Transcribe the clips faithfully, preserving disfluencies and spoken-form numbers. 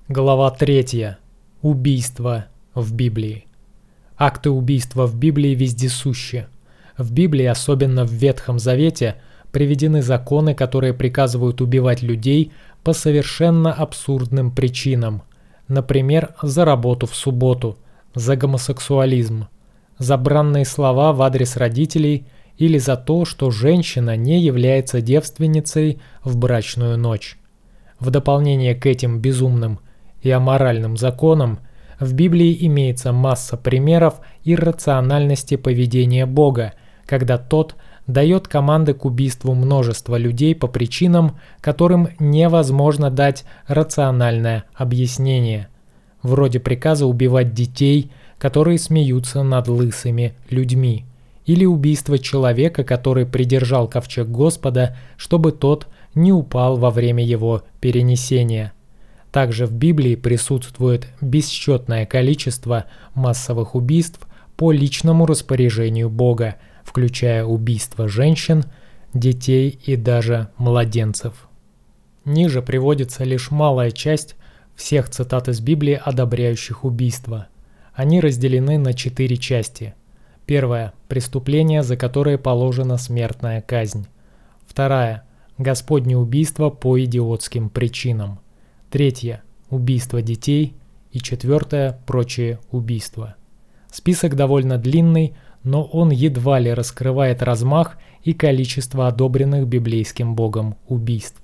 Глава третья. Убийство в Библии. Акты убийства в Библии вездесущи. В Библии, особенно в Ветхом Завете, приведены законы, которые приказывают убивать людей по совершенно абсурдным причинам. Например, за работу в субботу, за гомосексуализм, за бранные слова в адрес родителей или за то, что женщина не является девственницей в брачную ночь. В дополнение к этим безумным и аморальным законам в Библии имеется масса примеров иррациональности поведения Бога, когда Тот дает команды к убийству множества людей по причинам, которым невозможно дать рациональное объяснение, вроде приказа убивать детей, которые смеются над лысыми людьми, или убийство человека, который придержал ковчег Господа, чтобы тот не упал во время его перенесения. Также в Библии присутствует бесчетное количество массовых убийств по личному распоряжению Бога, включая убийство женщин, детей и даже младенцев. Ниже приводится лишь малая часть всех цитат из Библии, одобряющих убийство. Они разделены на четыре части. Первая – преступление, за которое положена смертная казнь. Вторая – Господне убийство по идиотским причинам. Третье – убийство детей. И четвертое – прочие убийства. Список довольно длинный, но он едва ли раскрывает размах и количество одобренных библейским Богом убийств.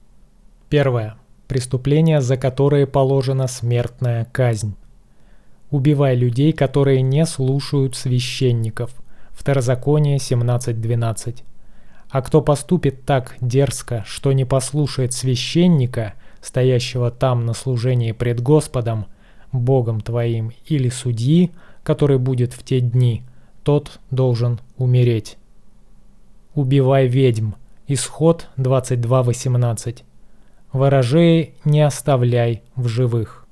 Первое. Преступления, за которые положена смертная казнь. Убивай людей, которые не слушают священников. Второзаконие семнадцать двенадцать. А кто поступит так дерзко, что не послушает священника, стоящего там на служении пред Господом, Богом твоим, или судьи, который будет в те дни, тот должен умереть. Убивай ведьм. Исход двадцать два восемнадцать. Ворожеи не оставляй в живых.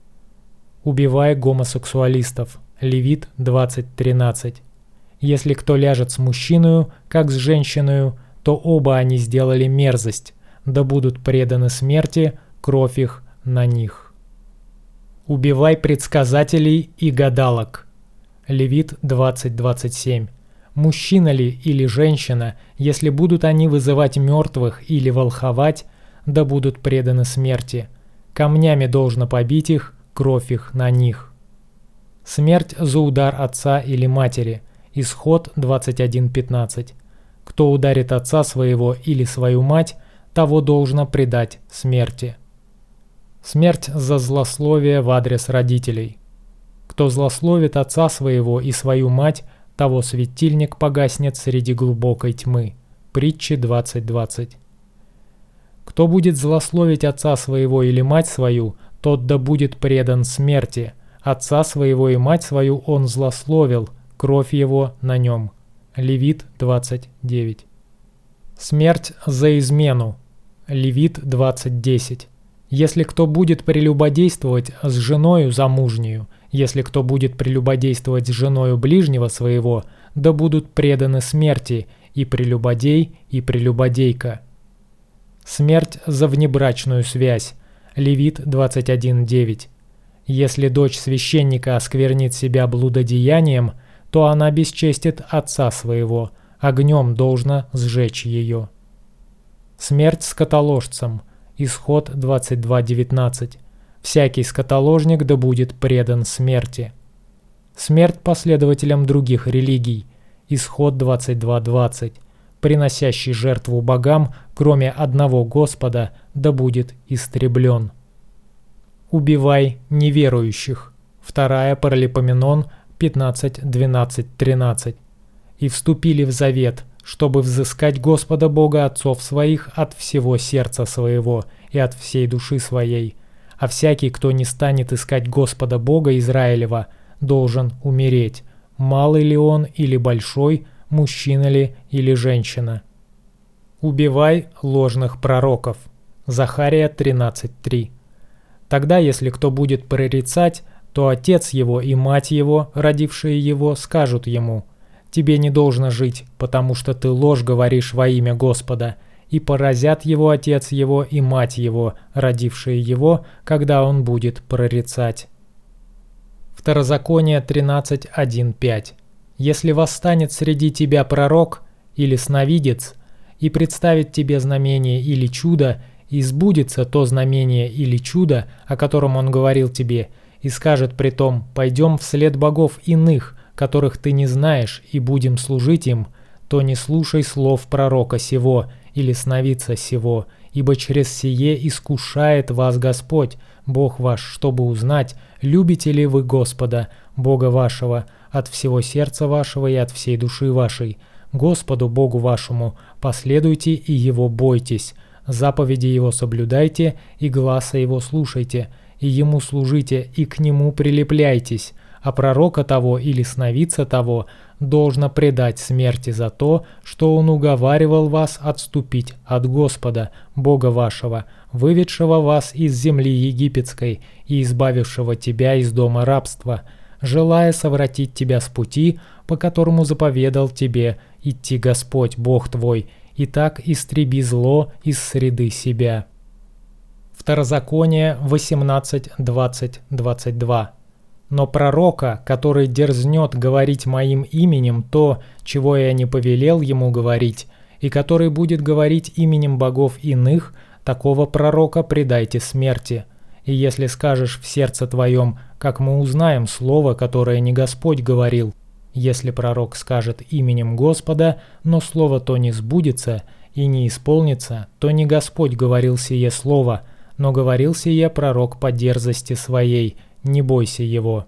Убивай гомосексуалистов. Левит двадцать тринадцать. Если кто ляжет с мужчиною, как с женщиною, то оба они сделали мерзость, да будут преданы смерти, кровь их на них. Убивай предсказателей и гадалок. Левит двадцать двадцать семь. Мужчина ли или женщина, если будут они вызывать мертвых или волховать, да будут преданы смерти. Камнями должно побить их, кровь их на них. Смерть за удар отца или матери. Исход двадцать один пятнадцать. Кто ударит отца своего или свою мать, того должно предать смерти. Смерть за злословие в адрес родителей. Кто злословит отца своего и свою мать, того светильник погаснет среди глубокой тьмы. Притчи двадцать двадцать. Кто будет злословить отца своего или мать свою, тот да будет предан смерти. Отца своего и мать свою он злословил, кровь его на нем. Левит двадцать девять. Смерть за измену. Левит двадцать десять. Если кто будет прелюбодействовать с женою замужнею, если кто будет прелюбодействовать с женою ближнего своего, да будут преданы смерти и прелюбодей, и прелюбодейка. Смерть за внебрачную связь. Левит двадцать один девять. Если дочь священника осквернит себя блудодеянием, то она бесчестит отца своего, огнем должно сжечь ее. Смерть скотоложцам. Исход двадцать два девятнадцать. Всякий скотоложник да будет предан смерти. Смерть последователям других религий. Исход двадцать два двадцать. Приносящий жертву богам, кроме одного Господа, да будет истреблен. Убивай неверующих. Вторая Паралипоменон пятнадцать двенадцать тринадцать. И вступили в завет, чтобы взыскать Господа Бога отцов своих от всего сердца своего и от всей души своей. А всякий, кто не станет искать Господа Бога Израилева, должен умереть, малый ли он или большой, мужчина ли или женщина. Убивай ложных пророков. Захария тринадцать три. Тогда, если кто будет прорицать, то отец его и мать его, родившие его, скажут ему: «Тебе не должно жить, потому что ты ложь говоришь во имя Господа, и поразят его отец его и мать его, родившие его, когда он будет прорицать». Второзаконие тринадцать, один, пять. «Если восстанет среди тебя пророк или сновидец, и представит тебе знамение или чудо, и сбудется то знамение или чудо, о котором он говорил тебе, и скажет притом: пойдем вслед богов иных, которых ты не знаешь, и будем служить им, то не слушай слов пророка сего или сновидца сего, ибо через сие искушает вас Господь, Бог ваш, чтобы узнать, любите ли вы Господа, Бога вашего, от всего сердца вашего и от всей души вашей. Господу Богу вашему последуйте и Его бойтесь, заповеди Его соблюдайте и гласа Его слушайте, и Ему служите и к Нему прилепляйтесь, а пророка того или сновидца того должно предать смерти за то, что он уговаривал вас отступить от Господа, Бога вашего, выведшего вас из земли египетской и избавившего тебя из дома рабства, желая совратить тебя с пути, по которому заповедал тебе идти Господь, Бог твой, и так истреби зло из среды себя». Второзаконие восемнадцать, двадцать, двадцать два. «Но пророка, который дерзнет говорить моим именем то, чего я не повелел ему говорить, и который будет говорить именем богов иных, такого пророка предайте смерти. И если скажешь в сердце твоем, как мы узнаем слово, которое не Господь говорил, если пророк скажет именем Господа, но слово то не сбудется и не исполнится, то не Господь говорил сие слово, но говорил сие пророк по дерзости своей, не бойся его.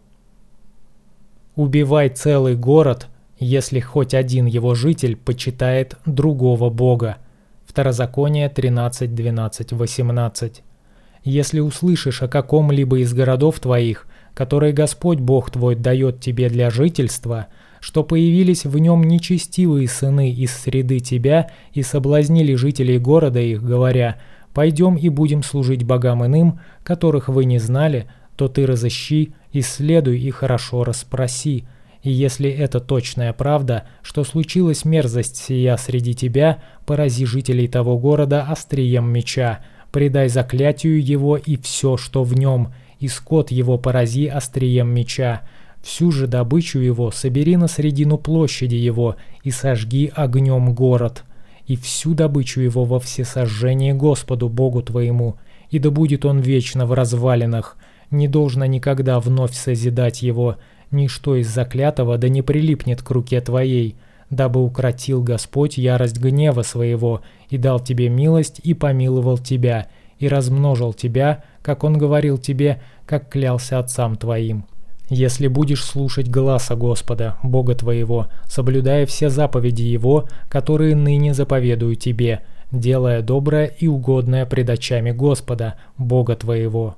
Убивай целый город, если хоть один его житель почитает другого бога». Второзаконие тринадцать, двенадцать, восемнадцать. «Если услышишь о каком-либо из городов твоих, который Господь Бог твой дает тебе для жительства, что появились в нем нечестивые сыны из среды тебя и соблазнили жителей города их, говоря: пойдем и будем служить богам иным, которых вы не знали, то ты разыщи, исследуй и хорошо расспроси. И если это точная правда, что случилась мерзость сия среди тебя, порази жителей того города острием меча, предай заклятию его и все, что в нем, и скот его порази острием меча. Всю же добычу его собери на средину площади его и сожги огнем город. И всю добычу его во всесожжение Господу Богу твоему, и да будет он вечно в развалинах. Не должно никогда вновь созидать его, ничто из заклятого да не прилипнет к руке твоей, дабы укротил Господь ярость гнева своего, и дал тебе милость, и помиловал тебя, и размножил тебя, как он говорил тебе, как клялся отцам твоим. Если будешь слушать гласа Господа, Бога твоего, соблюдая все заповеди Его, которые ныне заповедую тебе, делая доброе и угодное пред очами Господа, Бога твоего.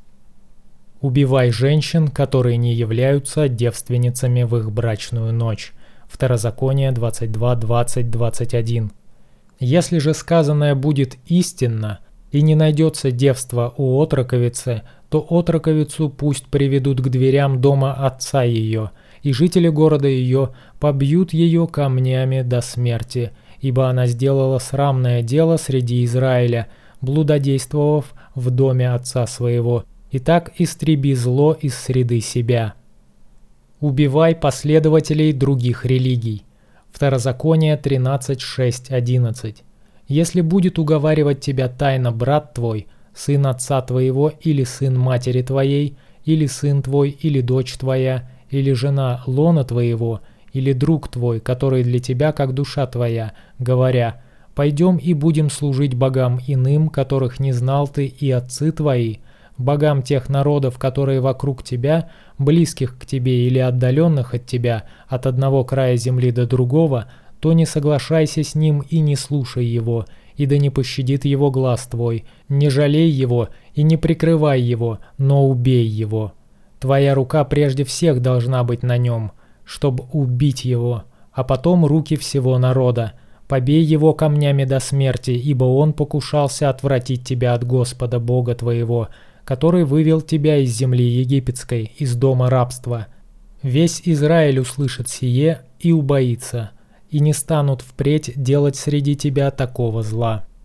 Убивай женщин, которые не являются девственницами в их брачную ночь». Второзаконие двадцать два, двадцать, двадцать один. «Если же сказанное будет истинно, и не найдется девства у отроковицы, то отроковицу пусть приведут к дверям дома отца ее, и жители города ее побьют ее камнями до смерти, ибо она сделала срамное дело среди Израиля, блудодействовав в доме отца своего. И так истреби зло из среды себя». Убивай последователей других религий. Второзаконие тринадцать, шесть, одиннадцать. «Если будет уговаривать тебя тайно брат твой, сын отца твоего или сын матери твоей, или сын твой, или дочь твоя, или жена лона твоего, или друг твой, который для тебя как душа твоя, говоря: пойдем и будем служить богам иным, которых не знал ты и отцы твои, богам тех народов, которые вокруг тебя, близких к тебе или отдаленных от тебя, от одного края земли до другого, то не соглашайся с ним и не слушай его, и да не пощадит его глаз твой, не жалей его и не прикрывай его, но убей его. Твоя рука прежде всех должна быть на нем, чтобы убить его, а потом руки всего народа. Побей его камнями до смерти, ибо он покушался отвратить тебя от Господа Бога твоего, который вывел тебя из земли египетской, из дома рабства. Весь Израиль услышит сие и убоится, и не станут впредь делать среди тебя такого зла».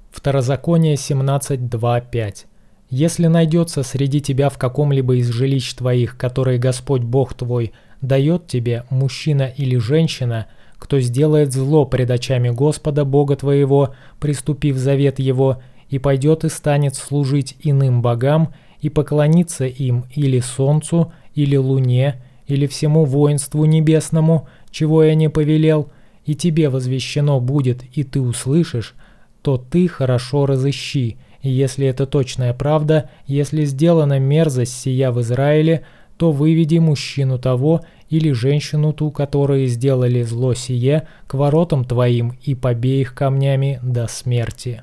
Второзаконие семнадцать, два, пять. «Если найдется среди тебя в каком-либо из жилищ твоих, которые Господь Бог твой дает тебе, мужчина или женщина, кто сделает зло пред очами Господа Бога твоего, приступив завет Его, и пойдет и станет служить иным богам, и поклониться им или солнцу, или луне, или всему воинству небесному, чего я не повелел, и тебе возвещено будет, и ты услышишь, то ты хорошо разыщи, и если это точная правда, если сделана мерзость сия в Израиле, то выведи мужчину того или женщину ту, которые сделали зло сие, к воротам твоим и побей их камнями до смерти».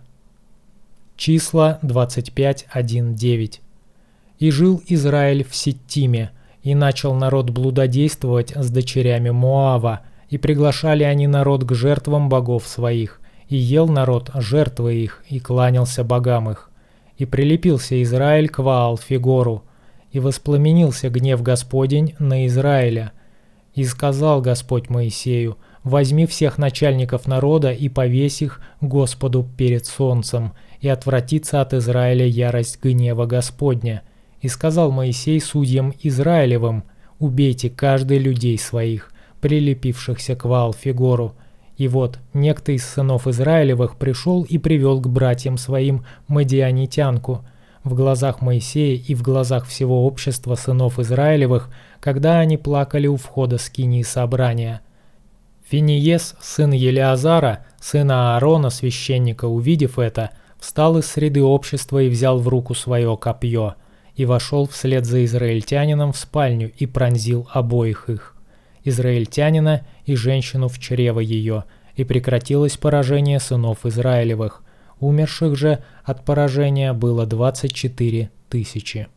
Числа двадцать пять, один, девять. «И жил Израиль в Ситтиме, и начал народ блудодействовать с дочерями Моава, и приглашали они народ к жертвам богов своих, и ел народ жертвы их, и кланялся богам их. И прилепился Израиль к Ваал-Фигору, и воспламенился гнев Господень на Израиля. И сказал Господь Моисею: возьми всех начальников народа и повесь их Господу перед солнцем, и отвратится от Израиля ярость гнева Господня. И сказал Моисей судьям Израилевым: убейте каждый людей своих, прилепившихся к Ваал-Фигору. И вот некто из сынов Израилевых пришел и привел к братьям своим мадианитянку. В глазах Моисея и в глазах всего общества сынов Израилевых, когда они плакали у входа скинии собрания. Финиес, сын Елеазара, сына Аарона, священника, увидев это, встал из среды общества и взял в руку свое копье, и вошел вслед за израильтянином в спальню и пронзил обоих их, израильтянина и женщину в чрево ее, и прекратилось поражение сынов Израилевых. Умерших же от поражения было двадцать четыре тысячи.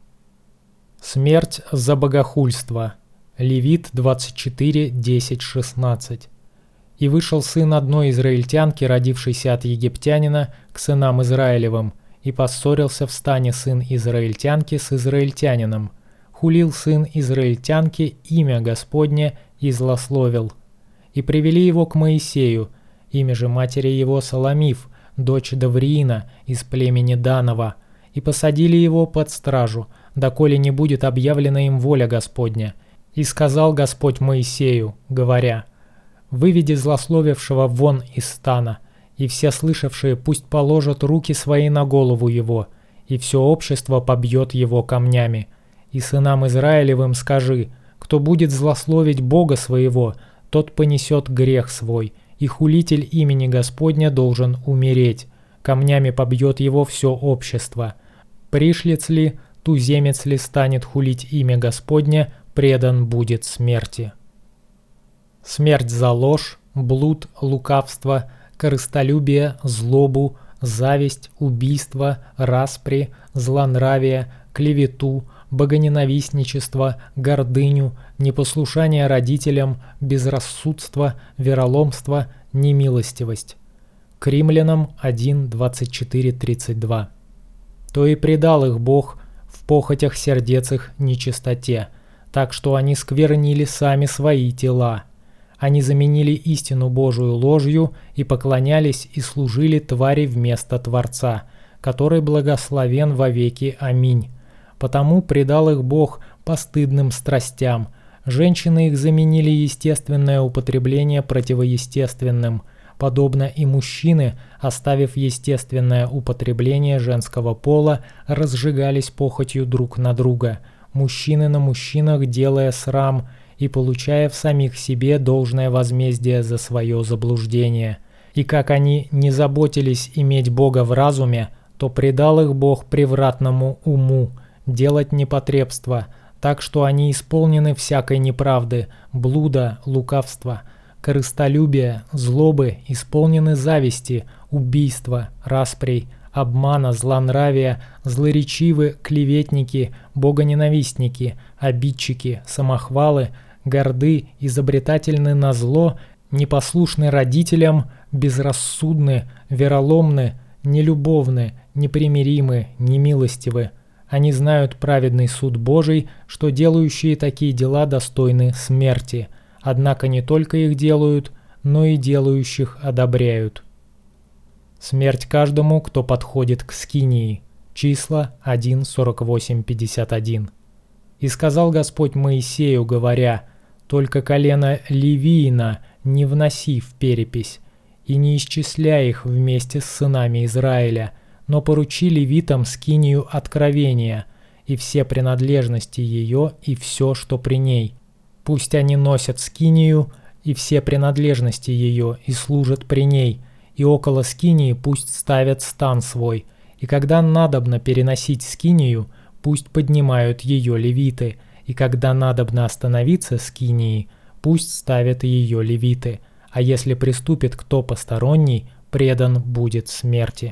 Смерть за богохульство. Левит двадцать четыре, десять, шестнадцать. «И вышел сын одной израильтянки, родившейся от египтянина, к сынам Израилевым, и поссорился в стане сын израильтянки с израильтянином. Хулил сын израильтянки имя Господне и злословил. И привели его к Моисею, имя же матери его Саламиф, дочь Давриина из племени Данова, и посадили его под стражу, доколе не будет объявлена им воля Господня. И сказал Господь Моисею, говоря: выведи злословившего вон из стана, и все слышавшие пусть положат руки свои на голову его, и все общество побьет его камнями. И сынам Израилевым скажи: кто будет злословить Бога своего, тот понесет грех свой, и хулитель имени Господня должен умереть. Камнями побьет его все общество. Пришлец ли, туземец ли станет хулить имя Господня, предан будет смерти». Смерть за ложь, блуд, лукавство, корыстолюбие, злобу, зависть, убийство, распри, злонравие, клевету, богоненавистничество, гордыню, непослушание родителям, безрассудство, вероломство, немилостивость. К Римлянам один, двадцать четыре, тридцать два. «То и предал их Бог в похотях сердец их нечистоте, так что они сквернили сами свои тела. Они заменили истину Божию ложью и поклонялись и служили твари вместо Творца, который благословен вовеки. Аминь. Потому предал их Бог постыдным страстям. Женщины их заменили естественное употребление противоестественным, подобно и мужчины, оставив естественное употребление женского пола, разжигались похотью друг на друга, мужчины на мужчинах делая срам и получая в самих себе должное возмездие за свое заблуждение. И как они не заботились иметь Бога в разуме, то предал их Бог превратному уму, делать непотребство, так что они исполнены всякой неправды, блуда, лукавства, корыстолюбия, злобы, исполнены зависти, убийства, распрей, обмана, злонравия, злоречивы, клеветники, богоненавистники, обидчики, самохвалы, горды, изобретательны на зло, непослушны родителям, безрассудны, вероломны, нелюбовны, непримиримы, немилостивы. Они знают праведный суд Божий, что делающие такие дела достойны смерти, однако не только их делают, но и делающих одобряют». Смерть каждому, кто подходит к скинии. Числа один, сорок восемь, пятьдесят один. И сказал Господь Моисею, говоря: «Только колено Левиина не вноси в перепись, и не исчисляй их вместе с сынами Израиля, но поручи левитам скинию откровения, и все принадлежности ее, и все, что при ней. Пусть они носят скинию, и все принадлежности ее, и служат при ней, и около скинии пусть ставят стан свой, и когда надобно переносить скинию, пусть поднимают ее левиты, и когда надобно остановиться скинии, пусть ставят ее левиты, а если приступит кто посторонний, предан будет смерти».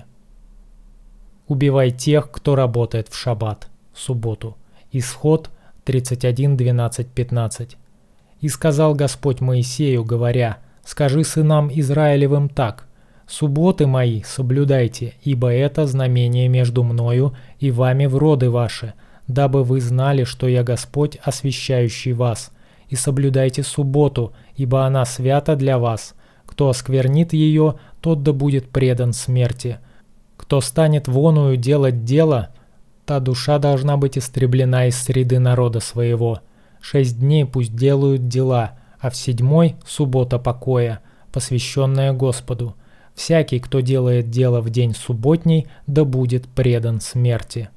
Убивай тех, кто работает в шаббат, субботу. Исход тридцать один, двенадцать, пятнадцать. И сказал Господь Моисею, говоря: «Скажи сынам Израилевым так: субботы мои соблюдайте, ибо это знамение между мною и вами в роды ваши, дабы вы знали, что я Господь, освящающий вас. И соблюдайте субботу, ибо она свята для вас. Кто осквернит ее, тот да будет предан смерти. Кто станет воную делать дело, та душа должна быть истреблена из среды народа своего. Шесть дней пусть делают дела, а в седьмой – суббота покоя, посвященная Господу. Всякий, кто делает дело в день субботний, да будет предан смерти».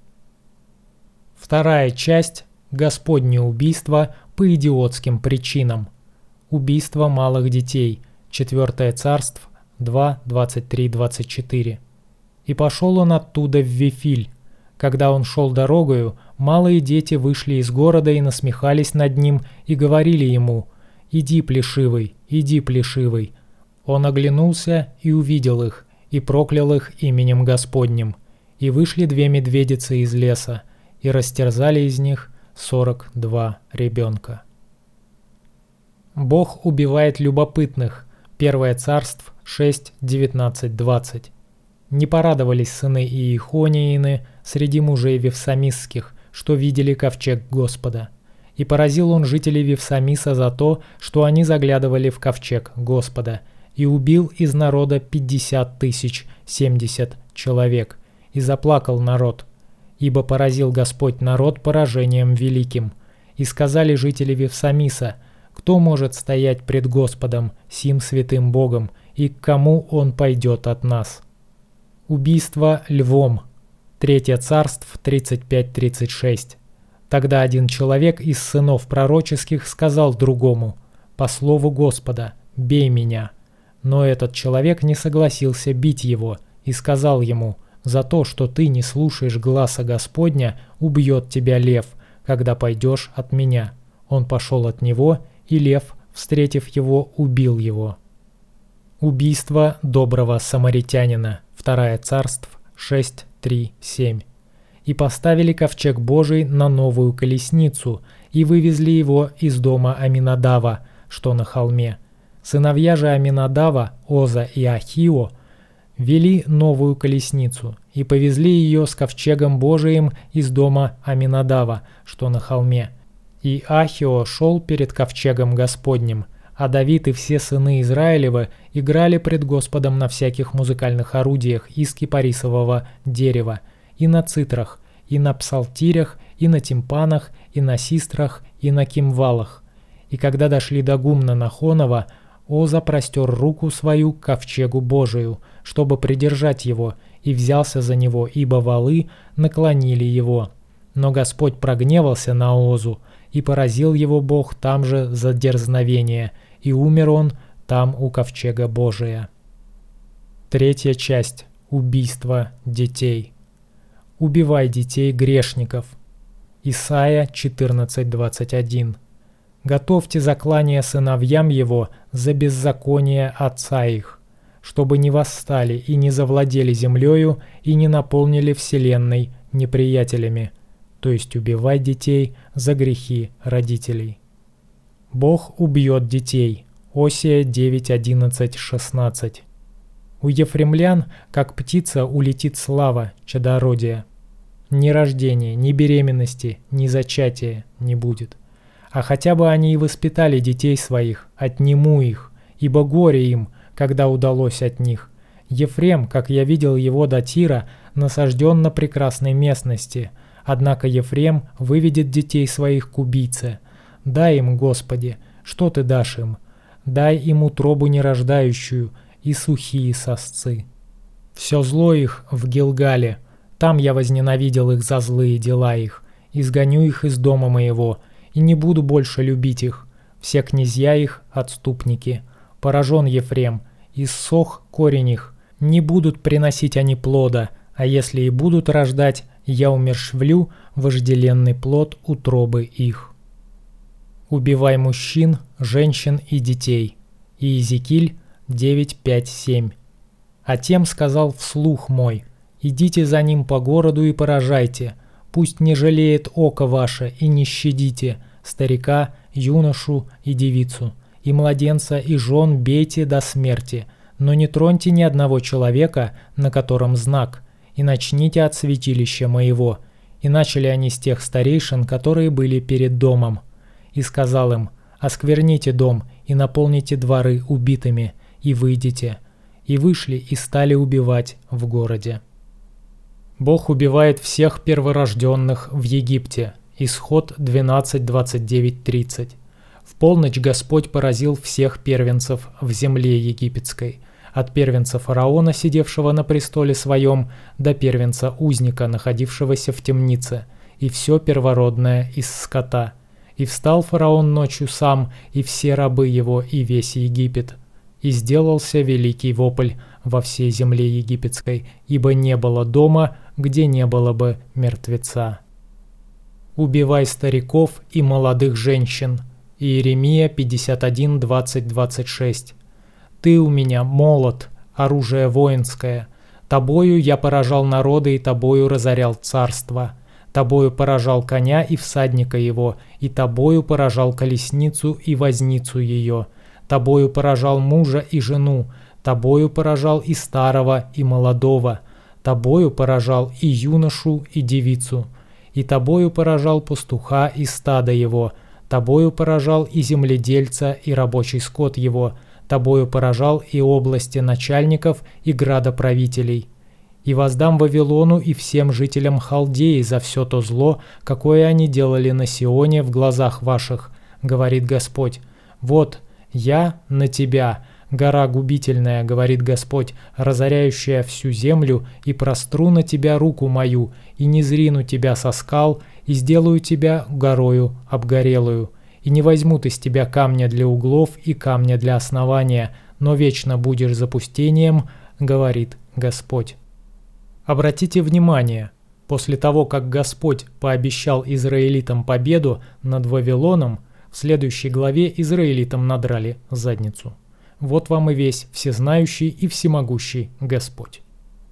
Вторая часть – Господне убийство по идиотским причинам. Убийство малых детей. Четвертое царство два, двадцать три, двадцать четыре. «И пошел он оттуда в Вифиль. Когда он шел дорогою, малые дети вышли из города и насмехались над ним и говорили ему: „Иди, плешивый, иди, плешивый“. Он оглянулся и увидел их, и проклял их именем Господним. И вышли две медведицы из леса, и растерзали из них сорок два ребенка». Бог убивает любопытных. Первое царство шесть, девятнадцать, двадцать. Не порадовались сыны Иехониины среди мужей вифсамисских, что видели ковчег Господа. И поразил он жителей Вифсамиса за то, что они заглядывали в ковчег Господа, и убил из народа пятьдесят тысяч семьдесят человек, и заплакал народ. Ибо поразил Господь народ поражением великим. И сказали жители Вифсамиса: «Кто может стоять пред Господом, сим святым Богом, и к кому он пойдет от нас?» Убийство львом. Третье царство тридцать пять, тридцать шесть. Тогда один человек из сынов пророческих сказал другому: «По слову Господа, бей меня». Но этот человек не согласился бить его и сказал ему: «За то, что ты не слушаешь гласа Господня, убьет тебя лев, когда пойдешь от меня». Он пошел от него, и лев, встретив его, убил его. Убийство доброго самаритянина. Второе царство шесть, три, семь. «И поставили ковчег Божий на новую колесницу, и вывезли его из дома Аминадава, что на холме. Сыновья же Аминадава, Оза и Ахио, вели новую колесницу, и повезли ее с ковчегом Божиим из дома Аминадава, что на холме. И Ахио шел перед ковчегом Господним, а Давид и все сыны Израилевы играли пред Господом на всяких музыкальных орудиях из кипарисового дерева, и на цитрах, и на псалтирях, и на тимпанах, и на систрах, и на кимвалах. И когда дошли до гумна Нахонова, Оза простер руку свою к ковчегу Божию, чтобы придержать его, и взялся за него, ибо валы наклонили его. Но Господь прогневался на Озу, и поразил его Бог там же за дерзновение, и умер он там у ковчега Божия. Третья часть. Убийство детей. Убивай детей грешников. Исайя четырнадцать, двадцать один. Готовьте заклание сыновьям его за беззаконие отца их, чтобы не восстали и не завладели землею и не наполнили вселенной неприятелями, то есть убивай детей за грехи родителей. Бог убьет детей. Осия девять, одиннадцать, шестнадцать. У ефремлян, как птица, улетит слава чадородия. Ни рождения, ни беременности, ни зачатия не будет. А хотя бы они и воспитали детей своих, отниму их, ибо горе им, когда удалось от них. Ефрем, как я видел его до Тира, насажден на прекрасной местности. Однако Ефрем выведет детей своих к убийце. Дай им, Господи, что Ты дашь им? Дай им утробу нерождающую и сухие сосцы. Все зло их в Гилгале, там я возненавидел их за злые дела их, изгоню их из дома моего, и не буду больше любить их. Все князья их – отступники. Поражен Ефрем, иссох корень их. Не будут приносить они плода, а если и будут рождать, я умерщвлю вожделенный плод утробы их. Убивай мужчин, женщин и детей. Иезекииль девять, пять, семь. А тем сказал вслух мой: идите за ним по городу и поражайте, пусть не жалеет око ваше и не щадите старика, юношу и девицу, и младенца и жен бейте до смерти, но не троньте ни одного человека, на котором знак, и начните от святилища моего». И начали они с тех старейшин, которые были перед домом. И сказал им: оскверните дом и наполните дворы убитыми, и выйдите. И вышли и стали убивать в городе. Бог убивает всех перворожденных в Египте. Исход двенадцать, двадцать девять, тридцать. В полночь Господь поразил всех первенцев в земле египетской, от первенца фараона, сидевшего на престоле своем, до первенца узника, находившегося в темнице, и все первородное из скота. И встал фараон ночью сам, и все рабы его, и весь Египет. И сделался великий вопль во всей земле египетской, ибо не было дома, где не было бы мертвеца. Убивай стариков и молодых женщин. Иеремия пятьдесят один, двадцать, двадцать шесть. Ты у меня молот, оружие воинское. Тобою я поражал народы, и тобою разорял царство. Тобою поражал коня и всадника его, и тобою поражал колесницу и возницу ее. Тобою поражал мужа и жену, тобою поражал и старого, и молодого. Тобою поражал и юношу, и девицу. И тобою поражал пастуха и стадо его. Тобою поражал и земледельца, и рабочий скот его. Тобою поражал и области начальников, и градоправителей. И воздам Вавилону и всем жителям Халдеи за все то зло, какое они делали на Сионе в глазах ваших, говорит Господь. Вот, я на тебя, гора губительная, говорит Господь, разоряющая всю землю, и простру на тебя руку мою, и не зрину тебя со скал, и сделаю тебя горою обгорелую. И не возьмут из тебя камня для углов и камня для основания, но вечно будешь запустением, говорит Господь. Обратите внимание, после того, как Господь пообещал израилитам победу над Вавилоном, в следующей главе израилитам надрали задницу. Вот вам и весь всезнающий и всемогущий Господь.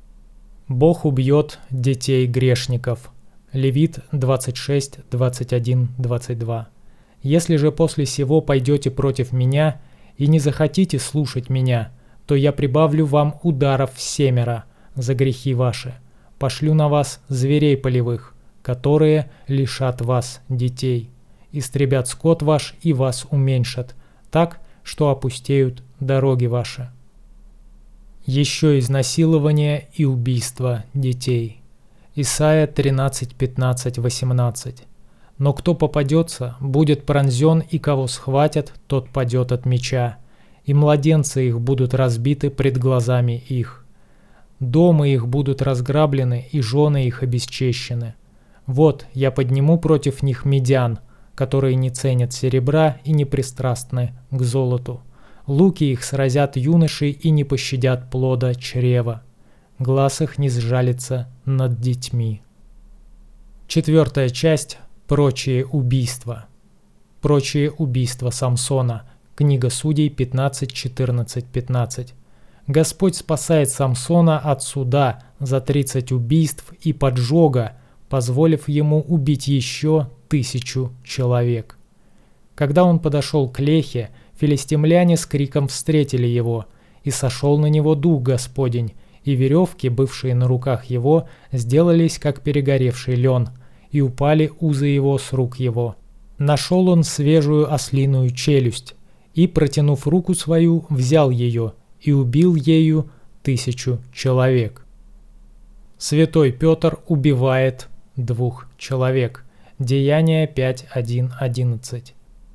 Бог убьет детей грешников. Левит двадцать шесть, двадцать один, двадцать два. Если же после сего пойдете против меня и не захотите слушать меня, то я прибавлю вам ударов семеро за грехи ваши, пошлю на вас зверей полевых, которые лишат вас детей, истребят скот ваш и вас уменьшат, так, что опустеют дороги ваши. Еще изнасилование и убийство детей. Исайя тринадцать, пятнадцать, восемнадцать. Но кто попадется, будет пронзен, и кого схватят, тот падет от меча, и младенцы их будут разбиты пред глазами их. Дома их будут разграблены, и жены их обесчещены. Вот, я подниму против них медян, которые не ценят серебра и не пристрастны к золоту. Луки их сразят юношей и не пощадят плода чрева. Глаз их не сжалится над детьми. Четвертая часть. Прочие убийства. Прочие убийства Самсона. Книга Судей пятнадцать, четырнадцать, пятнадцать. Господь спасает Самсона от суда за тридцать убийств и поджога, позволив ему убить еще тысячу человек. Когда он подошел к Лехе, филистимляне с криком встретили его, и сошел на него дух Господень, и веревки, бывшие на руках его, сделались как перегоревший лен, и упали узы его с рук его. Нашел он свежую ослиную челюсть, и, протянув руку свою, взял ее, и убил ею тысячу человек. Святой Петр убивает двух человек. Деяния пять один одиннадцать.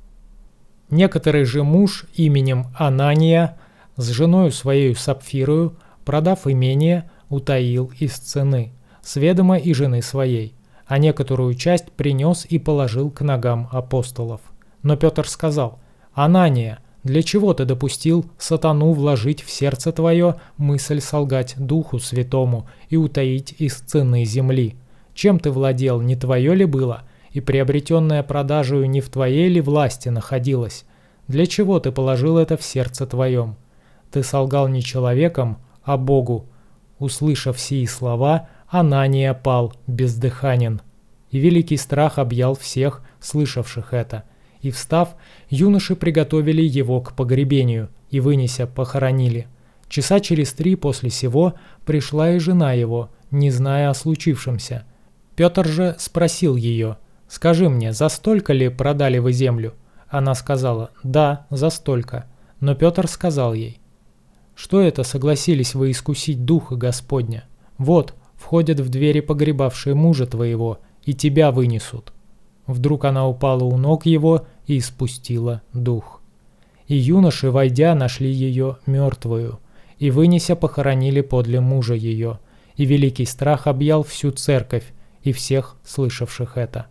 Некоторый же муж именем Анания с женою своею Сапфирою, продав имение, утаил из цены, с ведома и жены своей, а некоторую часть принес и положил к ногам апостолов. Но Петр сказал: «Анания, для чего ты допустил сатану вложить в сердце твое мысль солгать Духу Святому и утаить из цены земли? Чем ты владел, не твое ли было, и приобретенное продажею не в твоей ли власти находилось? Для чего ты положил это в сердце твоем? Ты солгал не человеком, а Богу». Услышав сии слова, Анания пал бездыханен. И великий страх объял всех, слышавших это. И встав, юноши приготовили его к погребению, и, вынеся, похоронили. Часа через три после сего пришла и жена его, не зная о случившемся. Петр же спросил ее: «Скажи мне, за столько ли продали вы землю?» Она сказала: «Да, за столько». Но Петр сказал ей: «Что это согласились вы искусить Духа Господня? Вот, входят в двери погребавшие мужа твоего, и тебя вынесут». Вдруг она упала у ног его и испустила дух. И юноши, войдя, нашли ее мертвую, и, вынеся, похоронили подле мужа ее. И великий страх объял всю церковь и всех слышавших это.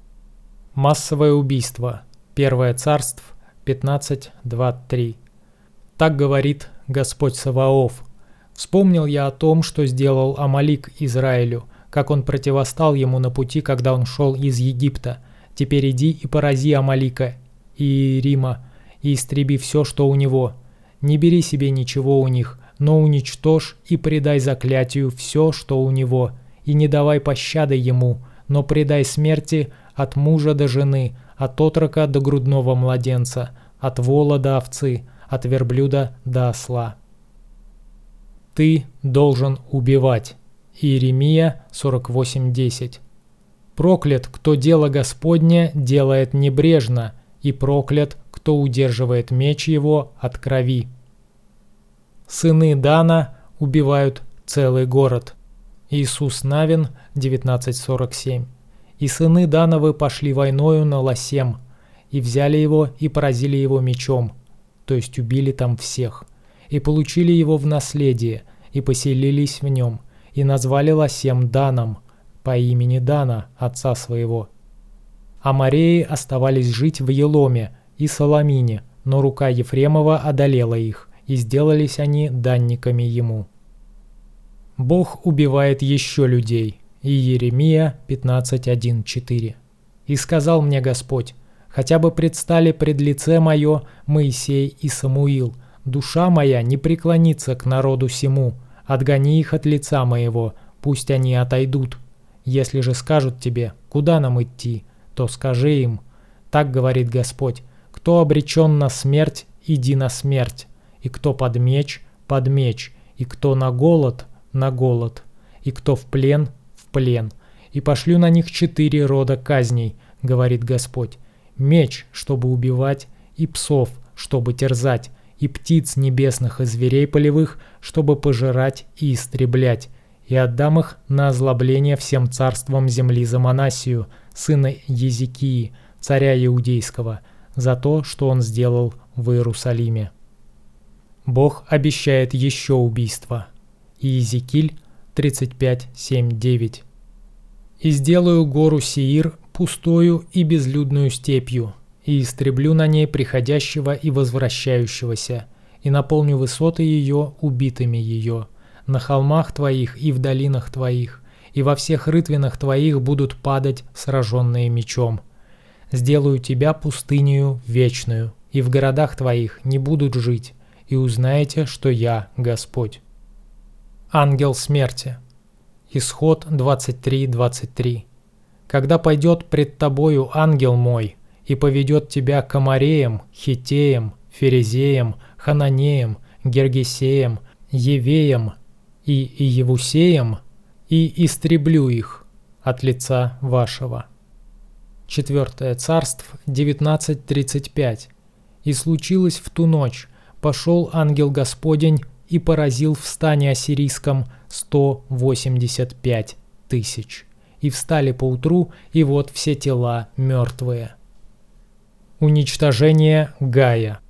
Массовое убийство. Первое Царств пятнадцать двадцать три. Так говорит Господь Саваоф: «Вспомнил я о том, что сделал Амалик Израилю, как он противостал ему на пути, когда он шел из Египта. Теперь иди и порази Амалика и Рима, и истреби все, что у него. Не бери себе ничего у них, но уничтожь и предай заклятию все, что у него, и не давай пощады ему, но предай смерти от мужа до жены, от отрока до грудного младенца, от вола до овцы, от верблюда до осла. Ты должен убивать». Иеремия сорок восемь десять. «Проклят, кто дело Господне делает небрежно, и проклят, кто удерживает меч его от крови». Сыны Дана убивают целый город. Иисус Навин девятнадцать сорок семь. «И сыны Дановы пошли войною на Лосем, и взяли его и поразили его мечом», то есть убили там всех, «и получили его в наследие, и поселились в нем, и назвали Лосем Даном, по имени Дана, отца своего. Амореи оставались жить в Еломе и Саламине, но рука Ефремова одолела их, и сделались они данниками ему». Бог убивает еще людей. Иеремия пятнадцать один четыре. «И сказал мне Господь: хотя бы предстали пред лице мое Моисей и Самуил, душа моя не преклонится к народу сему, отгони их от лица моего, пусть они отойдут. Если же скажут тебе, куда нам идти, то скажи им: так говорит Господь, кто обречен на смерть, иди на смерть, и кто под меч, под меч, и кто на голод, на голод, и кто в плен, в плен. И пошлю на них четыре рода казней, говорит Господь: меч, чтобы убивать, и псов, чтобы терзать, и птиц небесных и зверей полевых, чтобы пожирать и истреблять, и отдам их на озлобление всем царствам земли за Манассию, сына Езекии, царя Иудейского, за то, что он сделал в Иерусалиме». Бог обещает еще убийство. Иезекииль тридцать пять семь девять. «И сделаю гору Сеир пустою и безлюдную степью, и истреблю на ней приходящего и возвращающегося, и наполню высоты ее убитыми ее. На холмах твоих и в долинах твоих, и во всех рытвинах твоих будут падать сраженные мечом. Сделаю тебя пустынею вечную, и в городах твоих не будут жить, и узнаете, что я Господь». Ангел смерти. Исход двадцать три двадцать три. «Когда пойдет пред тобою ангел мой, и поведет тебя к Амореям, Хиттеям, Ферезеям, Хананеям, Гергесеям, Евеям и Иевусеям, и истреблю их от лица вашего». Четвертое Царств девятнадцать тридцать пять. «И случилось в ту ночь, пошел ангел Господень и поразил в стане ассирийском сто восемьдесят пять тысяч. И встали поутру, и вот все тела мертвые. Уничтожение Гая.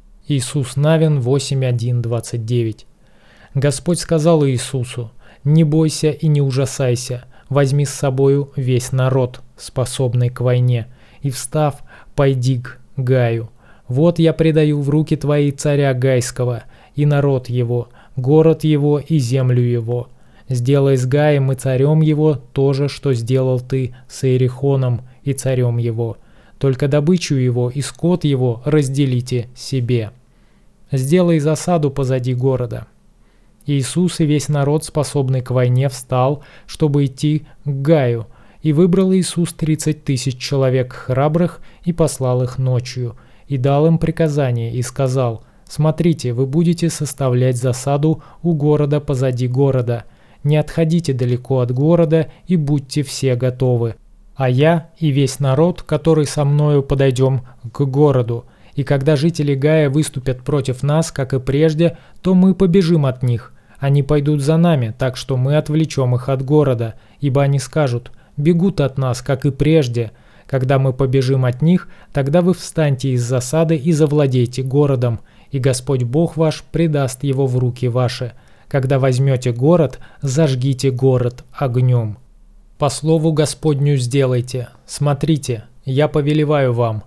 Иисус Навин восемь один двадцать девять. Господь сказал Иисусу: «Не бойся и не ужасайся, возьми с собою весь народ, способный к войне, и, встав, пойди к Гаю. Вот я предаю в руки твои царя Гайского, и народ его, город его и землю его. Сделай с Гаем и царем его то же, что сделал ты с Иерихоном и царем его. Только добычу его и скот его разделите себе. Сделай засаду позади города». Иисус и весь народ, способный к войне, встал, чтобы идти к Гаю, и выбрал Иисус тридцать тысяч человек храбрых и послал их ночью, и дал им приказание и сказал: «Смотрите, вы будете составлять засаду у города позади города. Не отходите далеко от города и будьте все готовы. А я и весь народ, который со мною, подойдем к городу. И когда жители Гая выступят против нас, как и прежде, то мы побежим от них. Они пойдут за нами, так что мы отвлечем их от города, ибо они скажут: бегут от нас, как и прежде. Когда мы побежим от них, тогда вы встаньте из засады и завладейте городом, и Господь Бог ваш предаст его в руки ваши. Когда возьмете город, зажгите город огнем. По слову Господню сделайте. Смотрите, я повелеваю вам».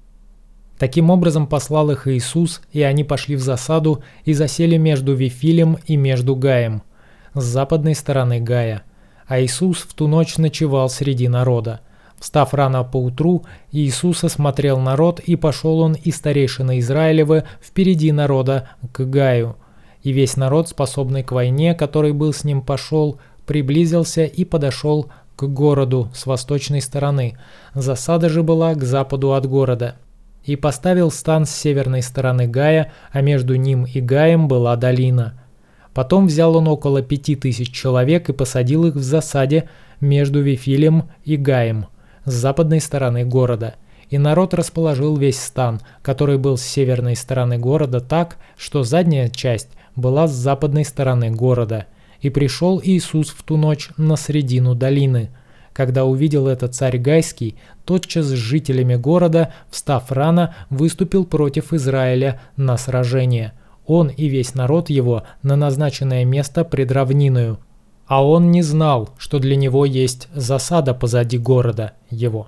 Таким образом послал их Иисус, и они пошли в засаду и засели между Вифилем и между Гаем, с западной стороны Гая. А Иисус в ту ночь ночевал среди народа. Встав рано поутру, Иисус осмотрел народ, и пошел он и старейшины Израилевы впереди народа к Гаю. И весь народ, способный к войне, который был с ним, пошел, приблизился и подошел к городу с восточной стороны. Засада же была к западу от города. И поставил стан с северной стороны Гая, а между ним и Гаем была долина. Потом взял он около пяти тысяч человек и посадил их в засаде между Вифилем и Гаем, с западной стороны города. И народ расположил весь стан, который был с северной стороны города, так, что задняя часть была с западной стороны города. И пришел Иисус в ту ночь на средину долины. Когда увидел это царь Гайский, тотчас с жителями города, встав рано, выступил против Израиля на сражение. Он и весь народ его на назначенное место пред равниною. А он не знал, что для него есть засада позади города его.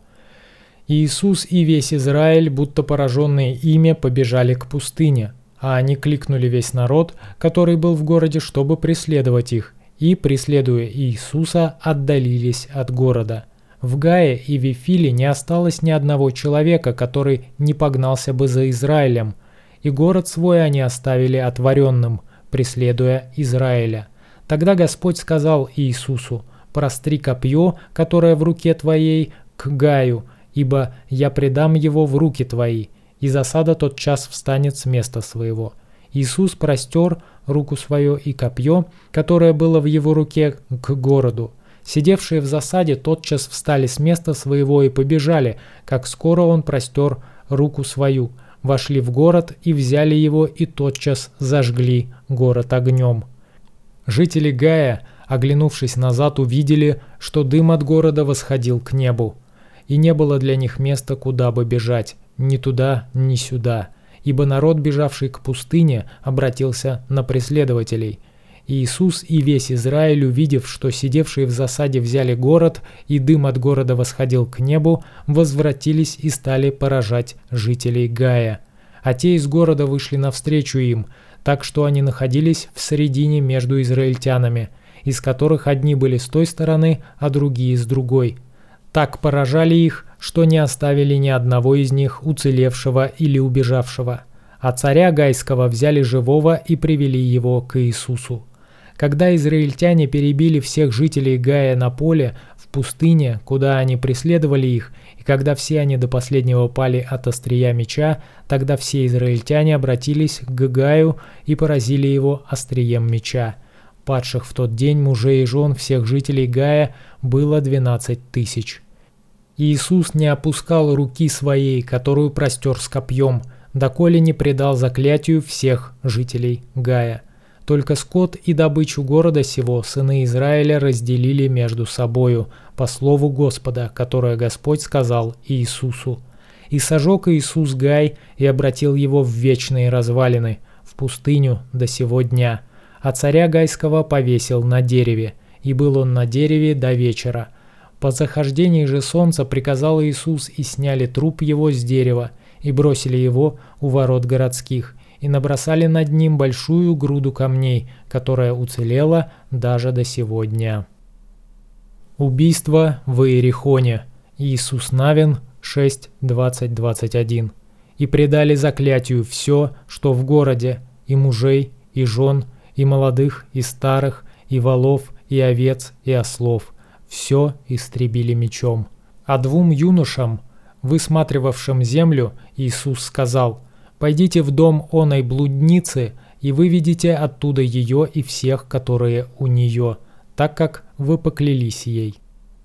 Иисус и весь Израиль, будто пораженные ими, побежали к пустыне, а они кликнули весь народ, который был в городе, чтобы преследовать их, и, преследуя Иисуса, отдалились от города. В Гае и Вифиле не осталось ни одного человека, который не погнался бы за Израилем, и город свой они оставили отворенным, преследуя Израиля. Тогда Господь сказал Иисусу: «Простри копье, которое в руке твоей, к Гаю, ибо я предам его в руки твои». И засада тотчас встанет с места своего. Иисус простер руку свою и копье, которое было в его руке, к городу. Сидевшие в засаде тотчас встали с места своего и побежали, как скоро он простер руку свою, вошли в город и взяли его, и тотчас зажгли город огнем. Жители Гая, оглянувшись назад, увидели, что дым от города восходил к небу, и не было для них места, куда бы бежать, ни туда, ни сюда, ибо народ, бежавший к пустыне, обратился на преследователей. Иисус и весь Израиль, увидев, что сидевшие в засаде взяли город, и дым от города восходил к небу, возвратились и стали поражать жителей Гая. А те из города вышли навстречу им, так что они находились в середине между израильтянами, из которых одни были с той стороны, а другие с другой. Так поражали их, что не оставили ни одного из них уцелевшего или убежавшего. А царя Гайского взяли живого и привели его к Иисусу. Когда израильтяне перебили всех жителей Гая на поле, в пустыне, куда они преследовали их, и когда все они до последнего пали от острия меча, тогда все израильтяне обратились к Гаю и поразили его острием меча. Падших в тот день мужей и жен всех жителей Гая было двенадцать тысяч. Иисус не опускал руки своей, которую простер с копьем, доколе не предал заклятию всех жителей Гая. Только скот и добычу города сего сыны Израиля разделили между собою по слову Господа, которое Господь сказал Иисусу. И сожег Иисус Гай и обратил его в вечные развалины, в пустыню до сего дня. А царя Гайского повесил на дереве, и был он на дереве до вечера. По захождении же солнца приказал Иисус, и сняли труп его с дерева, и бросили его у ворот городских, и набросали над ним большую груду камней, которая уцелела даже до сего дня. Убийство в Иерихоне. Иисус Навин шесть двадцать двадцать один. И предали заклятию все, что в городе, и мужей, и жен, и молодых, и старых, и волов, и овец, и ослов. Все истребили мечом. А двум юношам, высматривавшим землю, Иисус сказал: «Пойдите в дом оной блудницы, и выведите оттуда ее и всех, которые у нее, так как вы поклялись ей».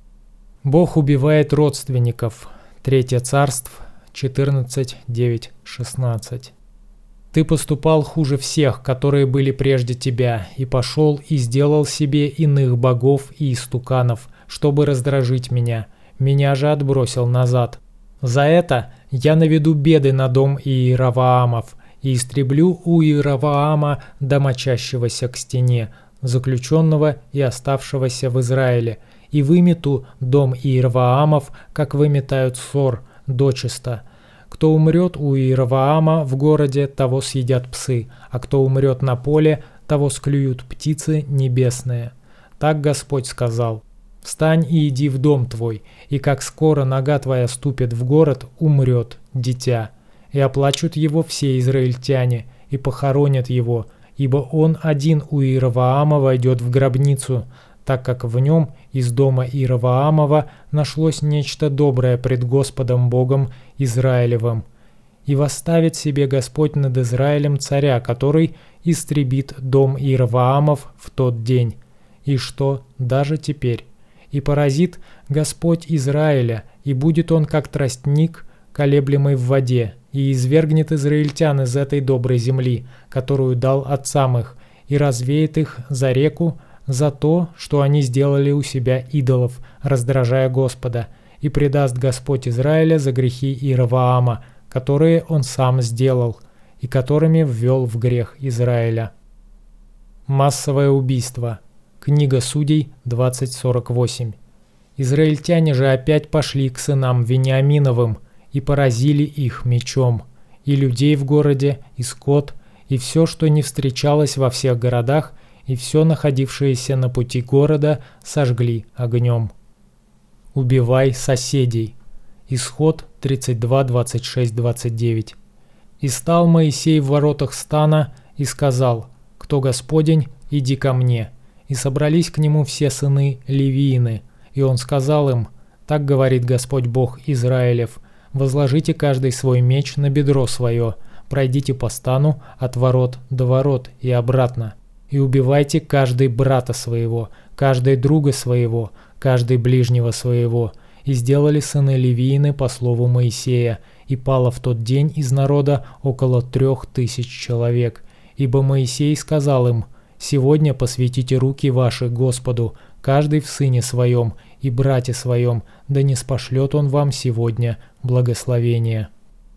Бог убивает родственников. Третье Царств четырнадцать девять шестнадцать. «Ты поступал хуже всех, которые были прежде тебя, и пошел и сделал себе иных богов и истуканов, чтобы раздражить меня. Меня же отбросил назад. За это я наведу беды на дом Иеровоамов и истреблю у Иеровоама домочащегося к стене, заключенного и оставшегося в Израиле, и вымету дом Иеровоамов, как выметают сор, дочисто. Кто умрет у Иеровоама в городе, того съедят псы, а кто умрет на поле, того склюют птицы небесные. Так Господь сказал: «Встань и иди в дом твой, и как скоро нога твоя ступит в город, умрет дитя. И оплачут его все израильтяне, и похоронят его, ибо он один у Иеровоама войдет в гробницу, так как в нем из дома Иеровоамова нашлось нечто доброе пред Господом Богом Израилевым. И восставит себе Господь над Израилем царя, который истребит дом Иеровоамов в тот день, и что даже теперь. И поразит Господь Израиля, и будет он как тростник, колеблемый в воде, и извергнет израильтян из этой доброй земли, которую дал отцам их, и развеет их за реку, за то, что они сделали у себя идолов, раздражая Господа, и предаст Господь Израиля за грехи Иеровоама, которые он сам сделал, и которыми ввел в грех Израиля». Массовое убийство. Книга Судей двадцать сорок восемь. Израильтяне же опять пошли к сынам Вениаминовым и поразили их мечом, и людей в городе, и скот, и все, что не встречалось во всех городах, и все находившееся на пути города, сожгли огнем. Убивай соседей. Исход тридцать два двадцать шесть двадцать девять. «И стал Моисей в воротах стана и сказал: Кто Господень, иди ко мне. И собрались к нему все сыны Левиины. И он сказал им: Так говорит Господь Бог Израилев: возложите каждый свой меч на бедро свое, пройдите по стану от ворот до ворот и обратно, и убивайте каждый брата своего, каждый друга своего, каждый ближнего своего. И сделали сыны Левиины по слову Моисея, и пало в тот день из народа около трех тысяч человек. Ибо Моисей сказал им: сегодня посвятите руки ваши Господу, каждый в сыне своем и брате своем, да не спошлет он вам сегодня благословение».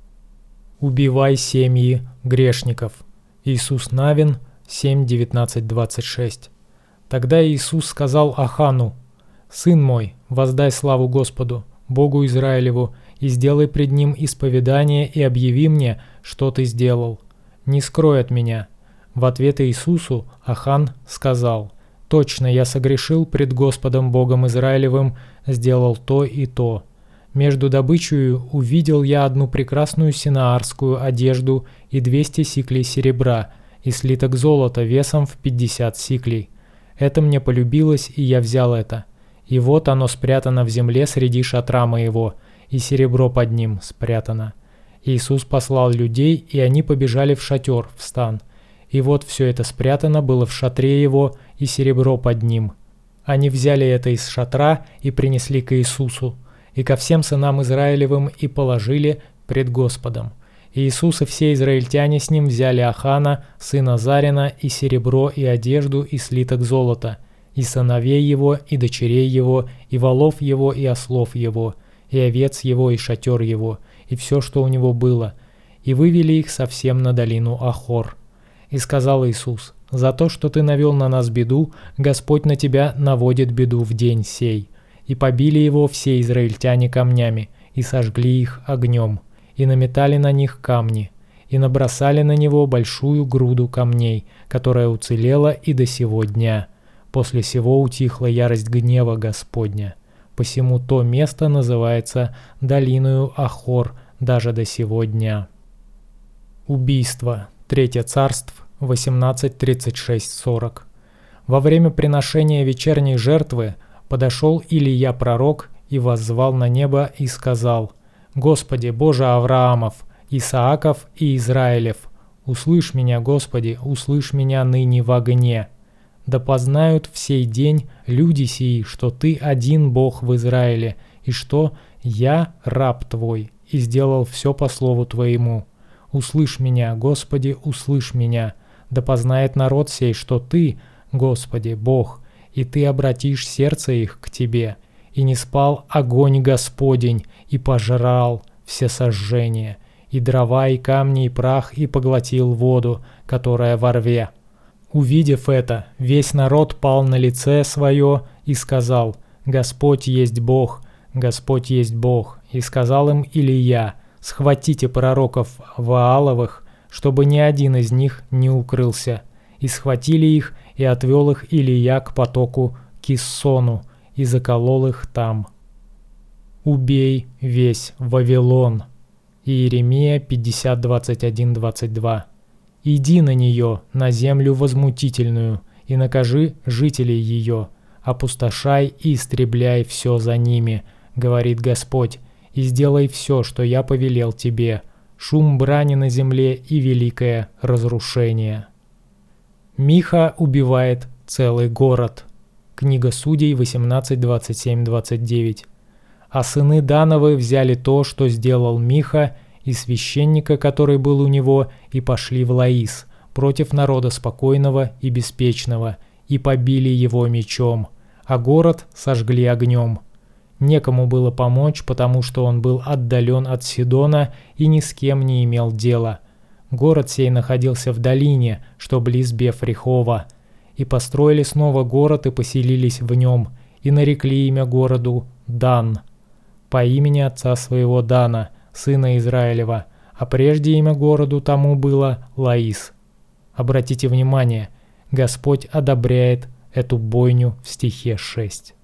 Убивай семьи грешников. Иисус Навин семь девятнадцать двадцать шесть. Тогда Иисус сказал Ахану: «Сын мой, воздай славу Господу, Богу Израилеву, и сделай пред Ним исповедание и объяви мне, что ты сделал. Не скрой от меня». В ответ Иисусу Ахан сказал: «Точно я согрешил пред Господом Богом Израилевым, сделал то и то. Между добычею увидел я одну прекрасную синаарскую одежду и двести сиклей серебра, и слиток золота весом в пятьдесят сиклей. Это мне полюбилось, и я взял это. И вот оно спрятано в земле среди шатра моего, и серебро под ним спрятано». Иисус послал людей, и они побежали в шатер, в стан. И вот все это спрятано было в шатре его, и серебро под ним. Они взяли это из шатра и принесли к Иисусу, и ко всем сынам Израилевым, и положили пред Господом. И Иисус и все израильтяне с ним взяли Ахана, сына Зарина, и серебро, и одежду, и слиток золота, и сыновей его, и дочерей его, и волов его, и ослов его, и овец его, и шатер его, и все, что у него было, и вывели их совсем на долину Ахор. И сказал Иисус: «За то, что ты навел на нас беду, Господь на тебя наводит беду в день сей». И побили его все израильтяне камнями, и сожгли их огнем, и наметали на них камни, и набросали на него большую груду камней, которая уцелела и до сего дня. После сего утихла ярость гнева Господня. Посему то место называется долиною Ахор даже до сего дня. Убийство. Третье царств, восемнадцать тридцать шесть сорок. Во время приношения вечерней жертвы подошел Илия пророк и воззвал на небо и сказал: «Господи, Боже Авраамов, Исааков и Израилев, услышь меня, Господи, услышь меня ныне в огне. Да познают в сей день люди сии, что Ты один Бог в Израиле, и что я раб Твой, и сделал все по слову Твоему. Услышь меня, Господи, услышь меня. Да познает народ сей, что Ты, Господи, Бог, и Ты обратишь сердце их к Тебе. И не спал огонь Господень, и пожрал все сожжения, и дрова, и камни, и прах, и поглотил воду, которая во рве». Увидев это, весь народ пал на лице свое и сказал: «Господь есть Бог, Господь есть Бог». И сказал им Илия: «Схватите пророков Вааловых, чтобы ни один из них не укрылся». И схватили их, и отвел их Илия к потоку Киссону, и заколол их там. Убей весь Вавилон. Иеремия пятьдесят двадцать один двадцать два. Иди на нее, на землю возмутительную, и накажи жителей ее. Опустошай и истребляй все за ними, говорит Господь, и сделай все, что я повелел тебе. Шум брани на земле и великое разрушение. Миха убивает целый город. Книга Судей восемнадцать двадцать семь двадцать девять. А сыны Дановы взяли то, что сделал Миха, и священника, который был у него, и пошли в Лаис, против народа спокойного и беспечного, и побили его мечом, а город сожгли огнем. Некому было помочь, потому что он был отдален от Сидона и ни с кем не имел дела. Город сей находился в долине, что близ Бефрихова. И построили снова город и поселились в нем, и нарекли имя городу Дан, по имени отца своего Дана, сына Израилева, а прежде имя городу тому было Лаис. Обратите внимание, Господь одобряет эту бойню в стихе шесть.